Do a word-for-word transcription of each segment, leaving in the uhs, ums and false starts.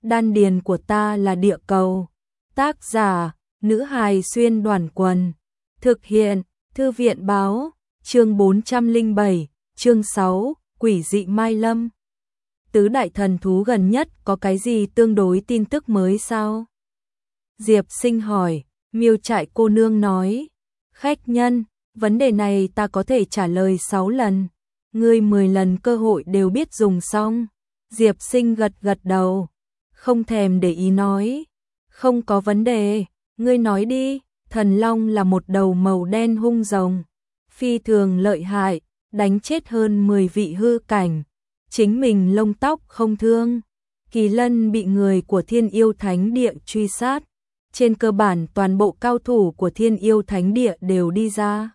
đan điền của ta là địa cầu. Tác giả, nữ hài xuyên đoàn quần. Thực hiện, thư viện báo, chương bốn trăm lẻ bảy, chương sáu, quỷ dị Mai Lâm. Tứ đại thần thú gần nhất có cái gì tương đối tin tức mới sao? Diệp Sinh hỏi, Miêu Trại cô nương nói, khách nhân, vấn đề này ta có thể trả lời sáu lần, ngươi mười lần cơ hội đều biết dùng xong. Diệp Sinh gật gật đầu, không thèm để ý nói, không có vấn đề, ngươi nói đi. Thần Long là một đầu màu đen hung rồng, phi thường lợi hại, đánh chết hơn mười vị hư cảnh, chính mình lông tóc không thương. Kỳ Lân bị người của Thiên Yêu Thánh Địa truy sát, trên cơ bản toàn bộ cao thủ của Thiên Yêu Thánh Địa đều đi ra.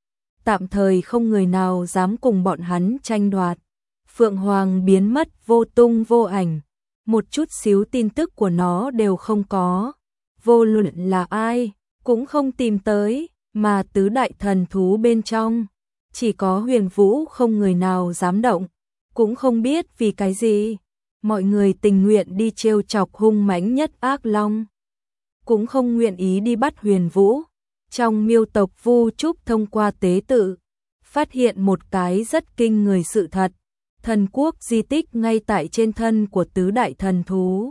Tạm thời không người nào dám cùng bọn hắn tranh đoạt. Phượng Hoàng biến mất vô tung vô ảnh, một chút xíu tin tức của nó đều không có. Vô luận là ai cũng không tìm tới, mà tứ đại thần thú bên trong chỉ có Huyền Vũ không người nào dám động, cũng không biết vì cái gì. Mọi người tình nguyện đi trêu chọc hung mãnh nhất ác long, cũng không nguyện ý đi bắt Huyền Vũ. Trong Miêu tộc Vu Trúc thông qua tế tự, phát hiện một cái rất kinh người sự thật, thần quốc di tích ngay tại trên thân của tứ đại thần thú.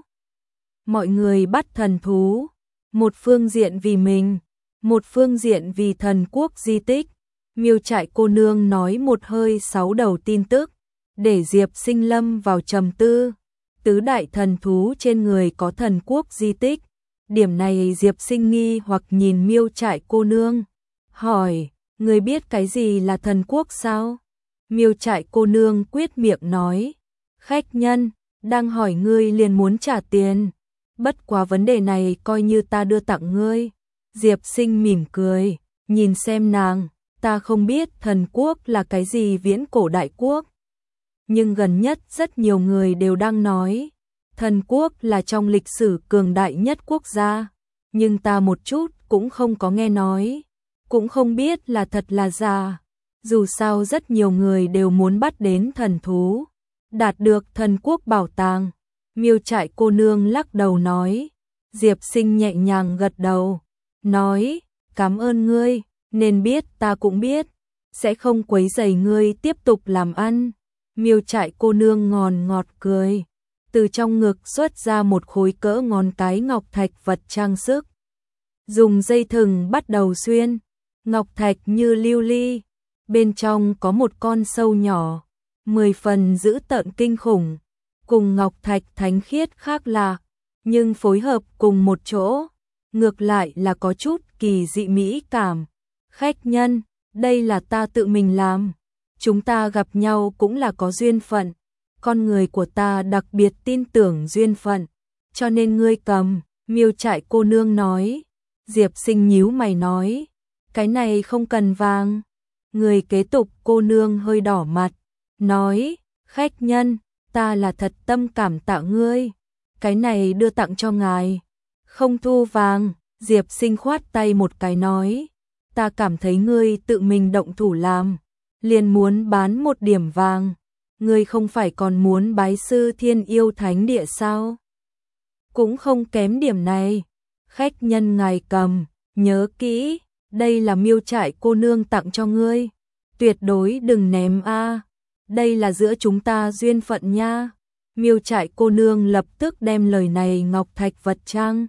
Mọi người bắt thần thú, một phương diện vì mình, một phương diện vì thần quốc di tích. Miêu Trại cô nương nói một hơi sáu đầu tin tức, để Diệp Sinh lâm vào trầm tư. Tứ đại thần thú trên người có thần quốc di tích, điểm này Diệp Sinh nghi hoặc nhìn Miêu Trại cô nương, hỏi, người biết cái gì là thần quốc sao? Miêu Trại cô nương quyết miệng nói, khách nhân, đang hỏi ngươi liền muốn trả tiền, bất quá vấn đề này coi như ta đưa tặng ngươi. Diệp Sinh mỉm cười, nhìn xem nàng, ta không biết thần quốc là cái gì viễn cổ đại quốc, nhưng gần nhất rất nhiều người đều đang nói, thần quốc là trong lịch sử cường đại nhất quốc gia, nhưng ta một chút cũng không có nghe nói, cũng không biết là thật là giả. Dù sao rất nhiều người đều muốn bắt đến thần thú, đạt được thần quốc bảo tàng. Miêu Trại cô nương lắc đầu nói. Diệp Sinh nhẹ nhàng gật đầu, nói, cảm ơn ngươi, nên biết ta cũng biết, sẽ không quấy rầy ngươi tiếp tục làm ăn. Miêu Trại cô nương ngòn ngọt cười, từ trong ngực xuất ra một khối cỡ ngón cái ngọc thạch vật trang sức, dùng dây thừng bắt đầu xuyên, ngọc thạch như lưu ly, bên trong có một con sâu nhỏ, mười phần dữ tợn kinh khủng, cùng ngọc thạch thánh khiết khác lạ, nhưng phối hợp cùng một chỗ, ngược lại là có chút kỳ dị mỹ cảm. Khách nhân, đây là ta tự mình làm, chúng ta gặp nhau cũng là có duyên phận, con người của ta đặc biệt tin tưởng duyên phận, cho nên ngươi cầm. Miêu Trại cô nương nói. Diệp Sinh nhíu mày nói, cái này không cần vàng. Người kế tục cô nương hơi đỏ mặt, nói, khách nhân, ta là thật tâm cảm tạ ngươi, cái này đưa tặng cho ngài, không thu vàng. Diệp Sinh khoát tay một cái nói, ta cảm thấy ngươi tự mình động thủ làm, liền muốn bán một điểm vàng, ngươi không phải còn muốn bái sư Thiên Yêu Thánh Địa sao? Cũng không kém điểm này, khách nhân ngài cầm, nhớ kỹ, đây là Miêu Trại cô nương tặng cho ngươi, tuyệt đối đừng ném a, đây là giữa chúng ta duyên phận nha. Miêu Trại cô nương lập tức đem lời này ngọc thạch vật trang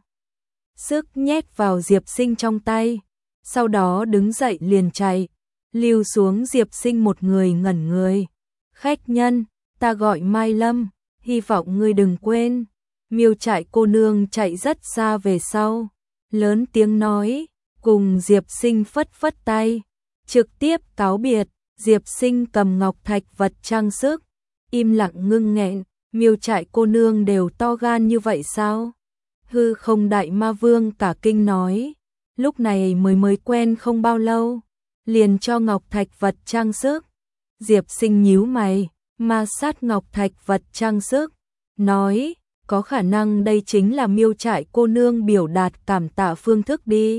sức nhét vào Diệp Sinh trong tay, sau đó đứng dậy liền chạy, lưu xuống Diệp Sinh một người ngẩn người. Khách nhân, ta gọi Mai Lâm, hy vọng ngươi đừng quên. Miêu Trại cô nương chạy rất xa về sau, lớn tiếng nói, cùng Diệp Sinh phất phất tay, trực tiếp cáo biệt. Diệp Sinh cầm ngọc thạch vật trang sức, im lặng ngưng nghẹn. Miêu Trại cô nương đều to gan như vậy sao? Hư Không Đại Ma Vương cả kinh nói, lúc này mới mới quen không bao lâu, liền cho ngọc thạch vật trang sức. Diệp Sinh nhíu mày, ma sát ngọc thạch vật trang sức, nói, có khả năng đây chính là Miêu Trại cô nương biểu đạt cảm tạ phương thức đi.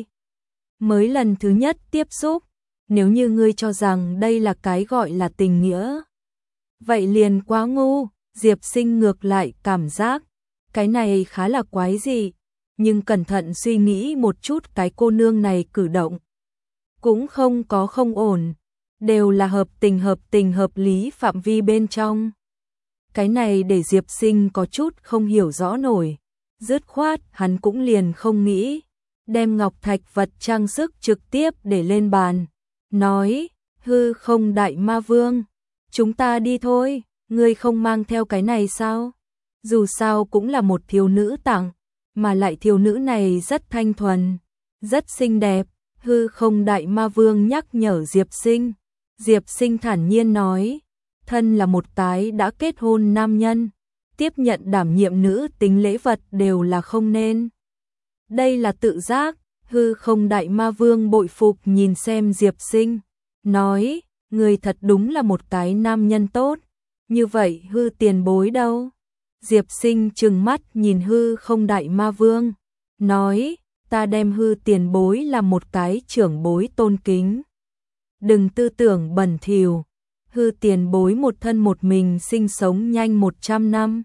Mới lần thứ nhất tiếp xúc, nếu như ngươi cho rằng đây là cái gọi là tình nghĩa, vậy liền quá ngu. Diệp Sinh ngược lại cảm giác, cái này khá là quái dị, nhưng cẩn thận suy nghĩ một chút cái cô nương này cử động. Cũng không có không ổn, đều là hợp tình hợp tình hợp lý phạm vi bên trong. Cái này để Diệp Sinh có chút không hiểu rõ nổi, dứt khoát hắn cũng liền không nghĩ, đem ngọc thạch vật trang sức trực tiếp để lên bàn, nói, hư không đại ma vương, chúng ta đi thôi, ngươi không mang theo cái này sao? Dù sao cũng là một thiếu nữ tặng, mà lại thiếu nữ này rất thanh thuần, rất xinh đẹp. Hư không đại ma vương nhắc nhở Diệp Sinh. Diệp Sinh thản nhiên nói, thân là một tái đã kết hôn nam nhân, tiếp nhận đảm nhiệm nữ tính lễ vật đều là không nên. Đây là tự giác. Hư không đại ma vương bội phục nhìn xem Diệp Sinh, nói, người thật đúng là một cái nam nhân tốt, như vậy hư tiền bối đâu? Diệp Sinh trừng mắt nhìn hư không đại ma vương, nói, ta đem hư tiền bối là một cái trưởng bối tôn kính. Đừng tư tưởng bẩn thỉu, hư tiền bối một thân một mình sinh sống nhanh một trăm năm.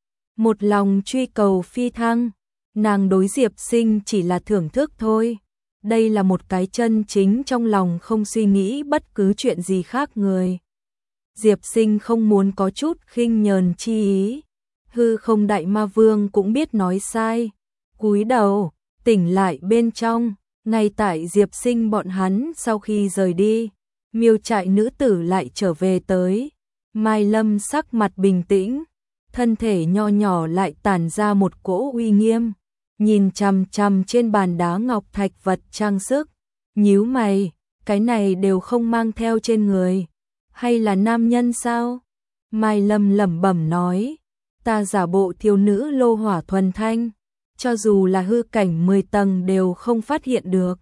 Một lòng truy cầu phi thăng, nàng đối Diệp Sinh chỉ là thưởng thức thôi. Đây là một cái chân chính trong lòng không suy nghĩ bất cứ chuyện gì khác người. Diệp Sinh không muốn có chút khinh nhờn chi ý. Hư không đại ma vương cũng biết nói sai, cúi đầu, tỉnh lại bên trong. Ngay tại Diệp Sinh bọn hắn sau khi rời đi, miêu trại nữ tử lại trở về tới. Mai Lâm sắc mặt bình tĩnh, thân thể nho nhỏ lại tản ra một cỗ uy nghiêm, nhìn chằm chằm trên bàn đá ngọc thạch vật trang sức, nhíu mày, cái này đều không mang theo trên người, hay là nam nhân sao? Mai Lâm lẩm bẩm nói, ta giả bộ thiếu nữ lô hỏa thuần thanh, cho dù là hư cảnh mười tầng đều không phát hiện được.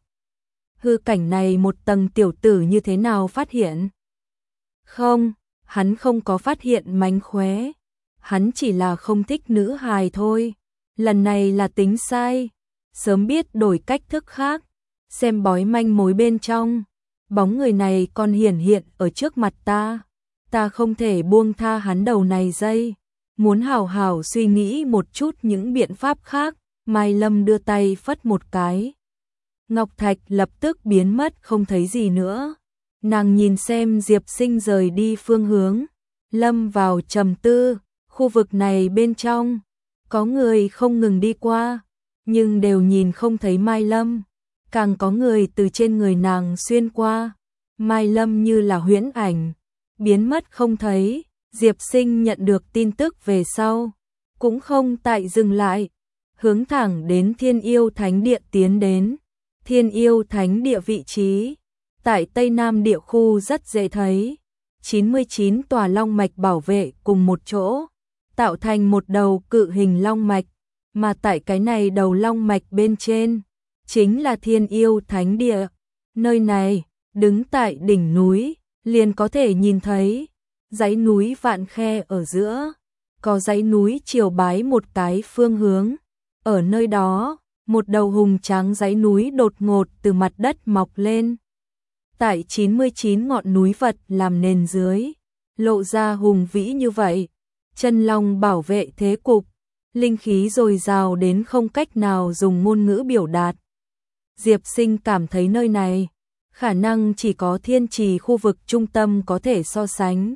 Hư cảnh này một tầng tiểu tử như thế nào phát hiện? Không, hắn không có phát hiện mánh khóe, hắn chỉ là không thích nữ hài thôi. Lần này là tính sai, sớm biết đổi cách thức khác, xem bói manh mối bên trong, bóng người này còn hiển hiện ở trước mặt ta, ta không thể buông tha hắn đầu này dây, muốn hào hào suy nghĩ một chút những biện pháp khác. Mai Lâm đưa tay phất một cái, ngọc thạch lập tức biến mất không thấy gì nữa. Nàng nhìn xem Diệp Sinh rời đi phương hướng, lâm vào trầm tư. Khu vực này bên trong có người không ngừng đi qua, nhưng đều nhìn không thấy Mai Lâm, càng có người từ trên người nàng xuyên qua. Mai Lâm như là huyễn ảnh, biến mất không thấy. Diệp Sinh nhận được tin tức về sau, cũng không tại dừng lại, hướng thẳng đến Thiên Yêu Thánh Địa tiến đến. Thiên Yêu Thánh Địa vị trí tại Tây Nam địa khu rất dễ thấy, chín mươi chín tòa long mạch bảo vệ cùng một chỗ, tạo thành một đầu cự hình long mạch, mà tại cái này đầu long mạch bên trên chính là Thiên Yêu Thánh Địa. Nơi này, đứng tại đỉnh núi, liền có thể nhìn thấy dãy núi vạn khe ở giữa, có dãy núi chiều bái một cái phương hướng. Ở nơi đó, một đầu hùng tráng dãy núi đột ngột từ mặt đất mọc lên. Tại chín mươi chín ngọn núi vật làm nền dưới, lộ ra hùng vĩ như vậy. Chân long bảo vệ thế cục, linh khí dồi dào đến không cách nào dùng ngôn ngữ biểu đạt. Diệp Sinh cảm thấy nơi này, khả năng chỉ có Thiên Trì khu vực trung tâm có thể so sánh.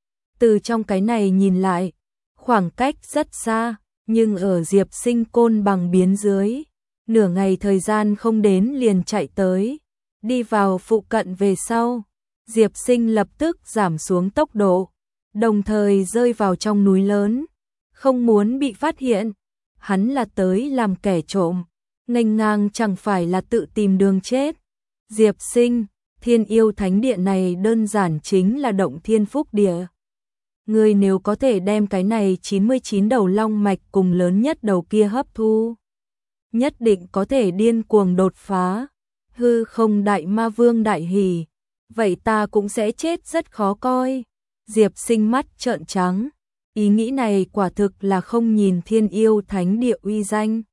Từ trong cái này nhìn lại, khoảng cách rất xa, nhưng ở Diệp Sinh côn bằng biến dưới, nửa ngày thời gian không đến liền chạy tới. Đi vào phụ cận về sau, Diệp Sinh lập tức giảm xuống tốc độ, đồng thời rơi vào trong núi lớn, không muốn bị phát hiện. Hắn là tới làm kẻ trộm, nghênh ngang chẳng phải là tự tìm đường chết. Diệp Sinh, Thiên Yêu Thánh Địa này đơn giản chính là động thiên phúc địa. Người nếu có thể đem cái này chín mươi chín đầu long mạch cùng lớn nhất đầu kia hấp thu, nhất định có thể điên cuồng đột phá. Hư không đại ma vương đại hỉ, vậy ta cũng sẽ chết rất khó coi. Diệp Sinh mắt trợn trắng, ý nghĩ này quả thực là không nhìn Thiên Yêu Thánh Địa uy danh.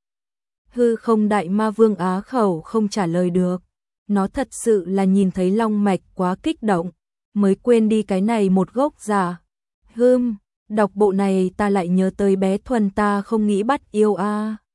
Hư không đại ma vương á khẩu không trả lời được, nó thật sự là nhìn thấy long mạch quá kích động, mới quên đi cái này một gốc giả. Hừm, Đọc bộ này ta lại nhớ tới bé Thuần, ta không nghĩ bắt yêu a.